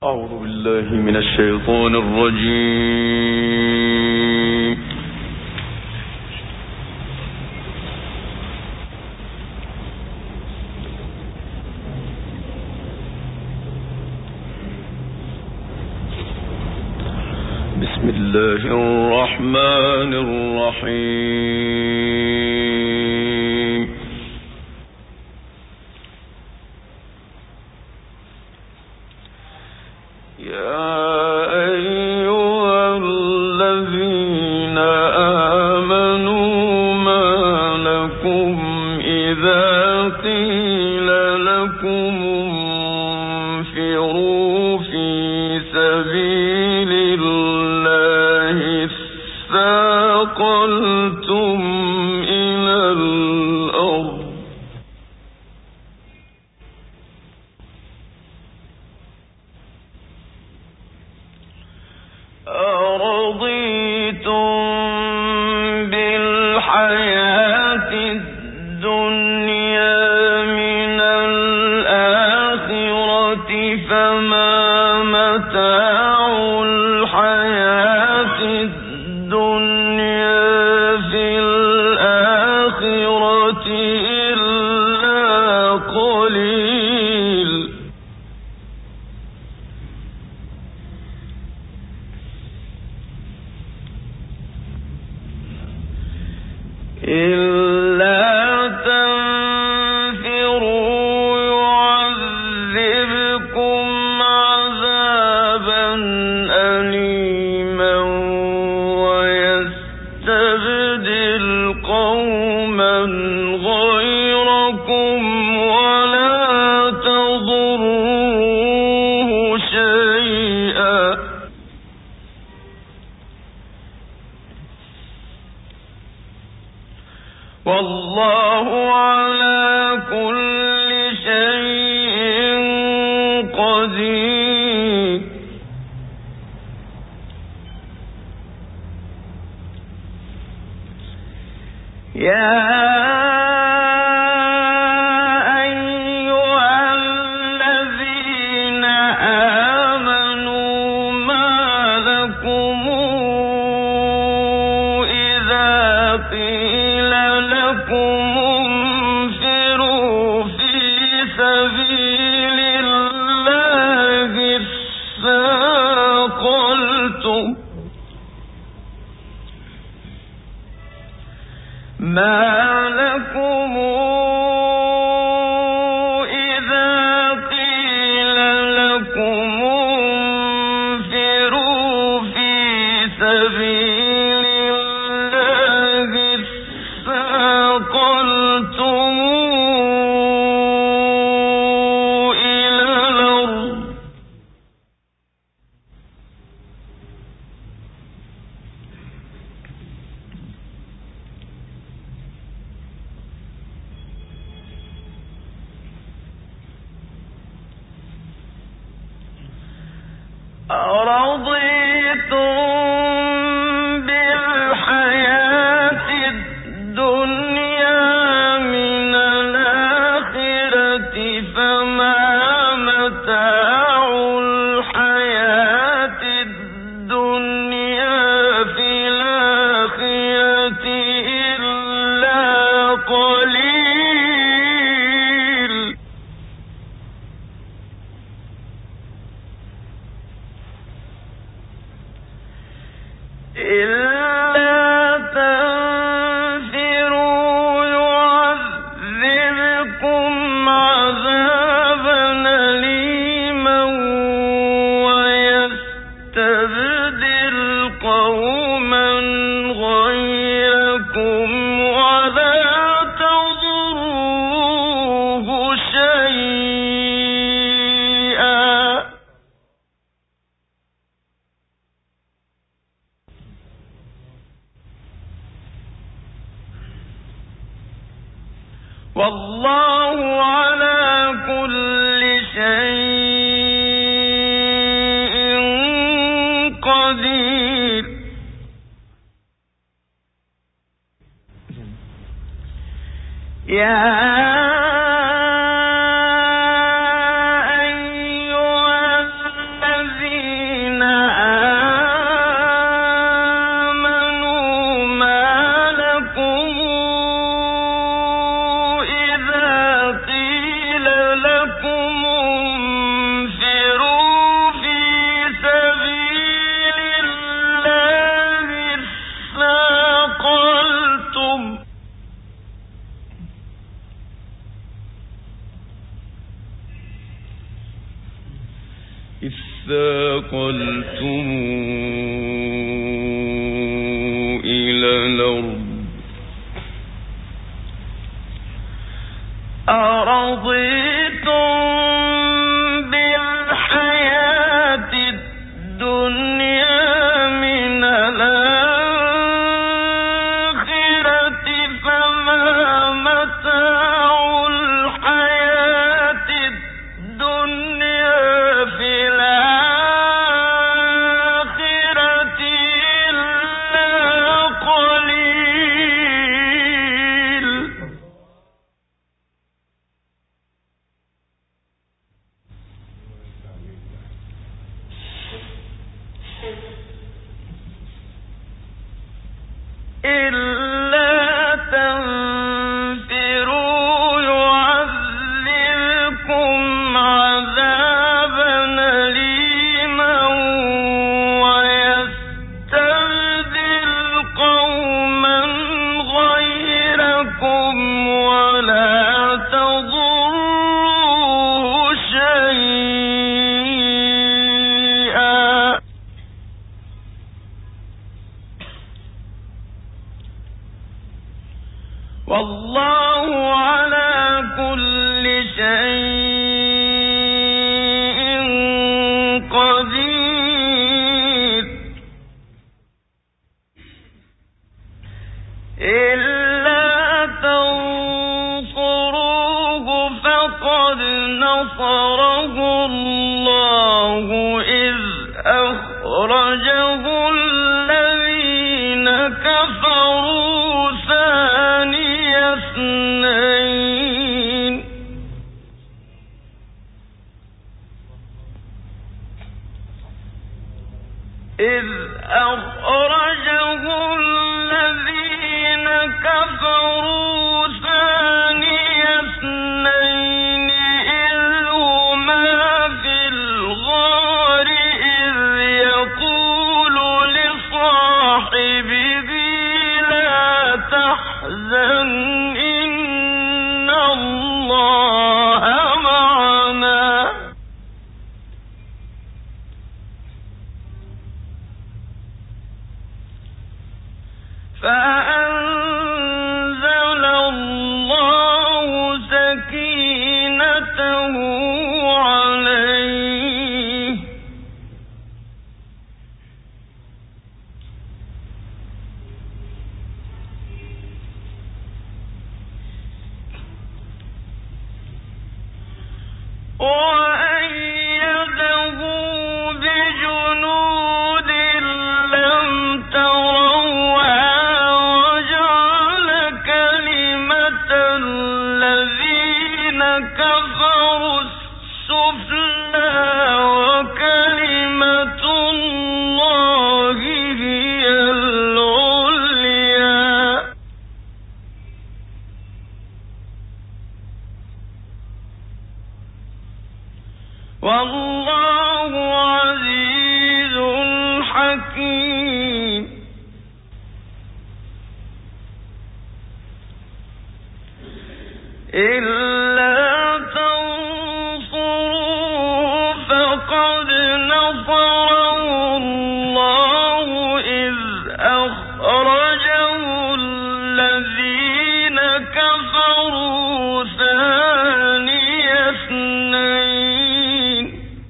أعوذ بالله من الشيطان الرجيم. بسم الله الرحمن الرحيم. يا أيها الذين آمنوا ما لكم إذا قيل لكم انفروا في سبيل الله اثاقلتم إلى الأرض أرضيتم بالحياة الدنيا من الآخرة فما متاع الحياة الدنيا في الآخرة إلا قليل. إلا تنفروا يعذبكم عذابا أليما ويستبدل قوما غيركم ولا تضروه شيئا والله على كل شيء قدير. يا أيها الذين آمنوا ما لكم إذا قيل لكم انفروا في سبيل الله اثاقلتم ما لكم إذا قيل لكم انفروا في سبيل الله اثاقلتم إلى الأرض أرضيتم بالحياة الدنيا من الآخرة فما متاع الحياة الدنيا في الآخرة إلا قليل. إلا تنفروا يعذبكم عذابا أليما ويستبدل قوما غيركم ولا تضروه شيئا والله على كل شيء قدير. يا أيها إذ ثاقلتم إلى الأرض أرضيتم بالحياة الدنيا من الآخرة فما متاع الحياة الدنيا في الآخرة إلا قليل. إلا تنفروا يعذبكم عذابا أليما ويستبدل قوما غيركم ولا تضروه شيئا والله على كل شيء قدير. إلا تنصروه فقد نصره الله إذ أخرجه الذين كفروا ثاني اثنين إذ أخرجه الذين كفروا ثاني اثنين إذ هما في الغار إذ يقول لصاحبه لا تحزن إن الله معنا فأنزل الله سكينته عليه وأيده بجنود لم تروها وجعل كلمة الذين كفروا السفلى وكلمة الله هي العليا والله عزيز حكيم. إلا تنصروه فقد نصره الله إذ أخرجه الذين كفروا ثاني اثنين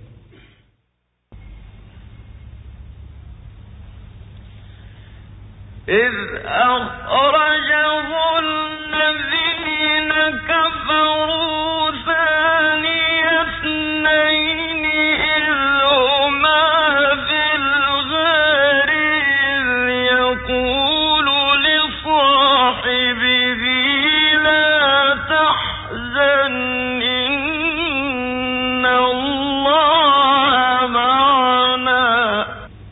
إذ أخرجه الذين كفروا ثاني اثنين إذ هما في الغار إذ يقول لصاحبه لا تحزن إن الله معنا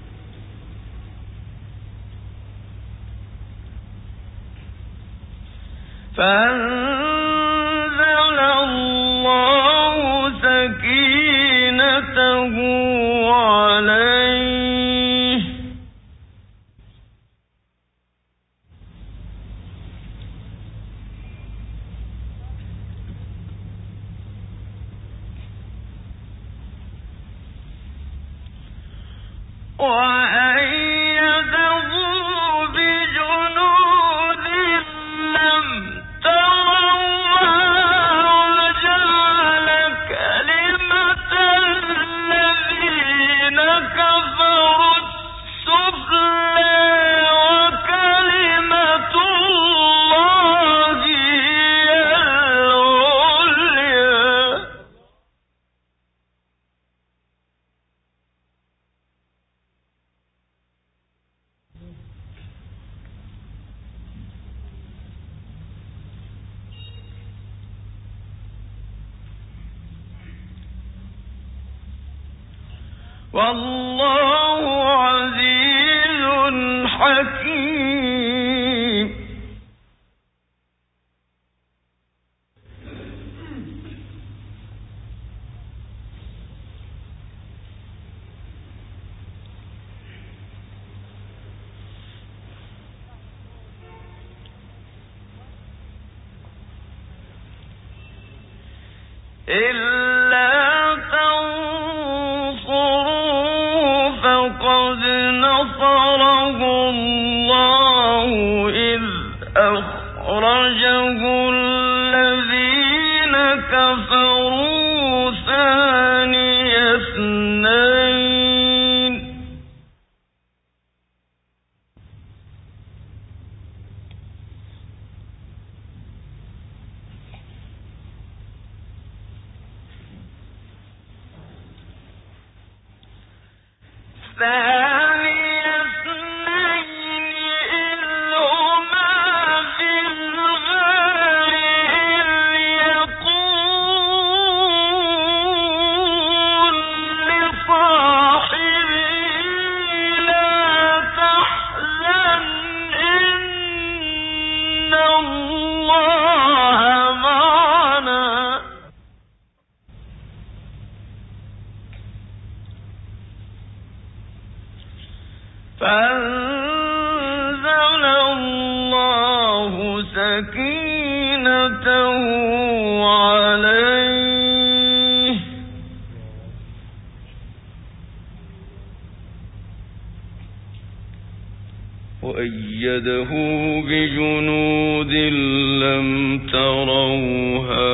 فأنزل الله سكينته عليه والله عزيز حكيم. إلا تنصروا فقد نصره الله إذ أخرجه الذين كفروا ثاني اثنين إذ هما في الغار إذ يقول لصاحبه لا تحزن إن الله معنا فأنزل الله سكينته عليه وأيده بجنود لم تروها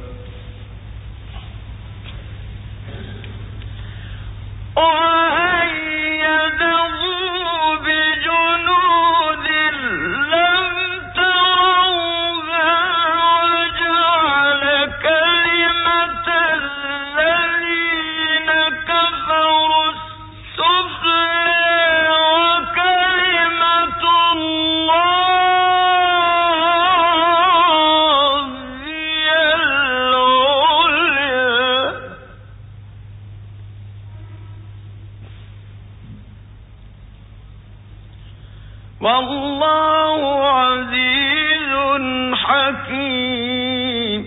والله عزيز حكيم.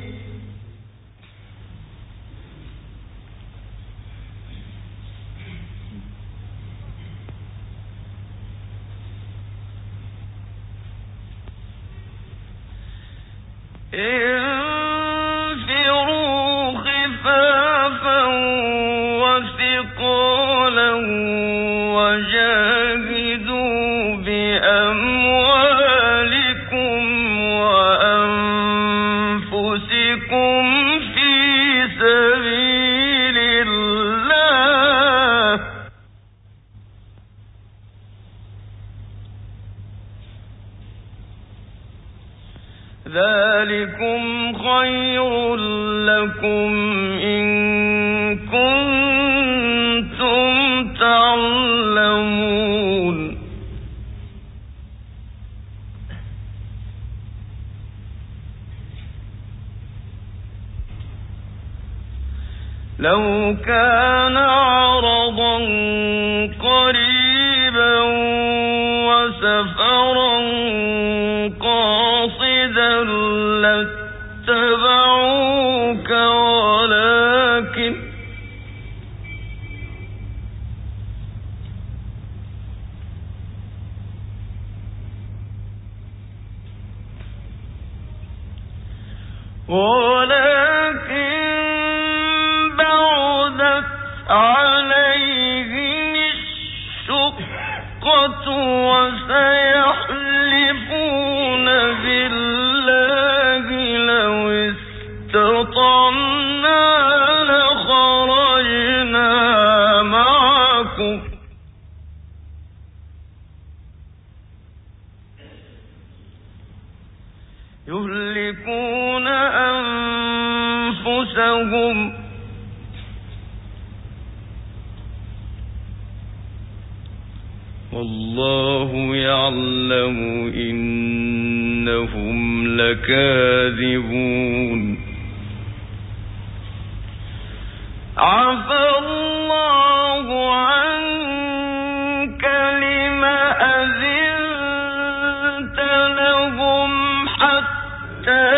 انفروا خفافا وثقالا وجاهدوا بأموالكم وأنفسكم في سبيل الله ذلكم خير لكم إن كنتم تعلمون. لو كان عرضا قريبا وسفرا قاصدا لاتبعوك ولكن بعدت عليهم الشقة وسيحلفون بالله لو استطعنا لخرجنا معكم يهلكون أنفسهم والله يعلم إنهم لكاذبون عفى الله عنك لم أذنت لهم حتى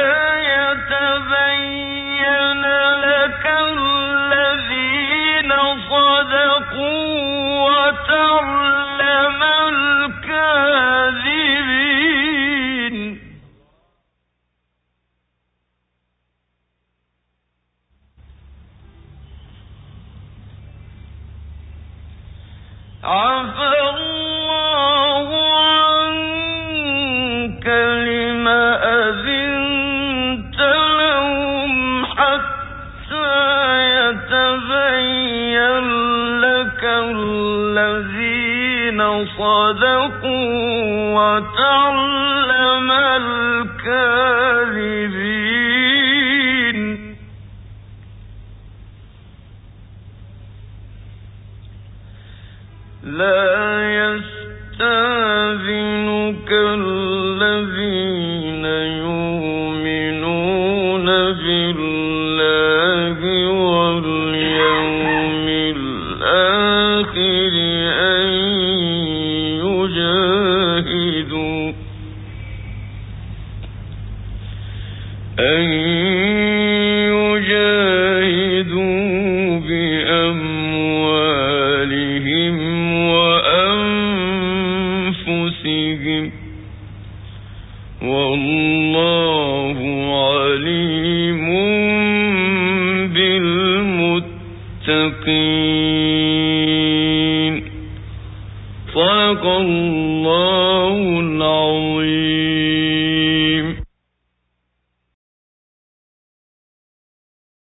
يتبين لك الذين صدقوا وتعلم الكاذبين عفى الله عنك لم أذنت لهم حتى يتبين لك الذين صدقوا وتعلم الكاذبين لا يستأذنك الذين يؤمنون بالله واليوم الآخر أن يجاهدوا بأموالهم وأنفسهم والله عليم بالمتقين. صدق الله العظيم.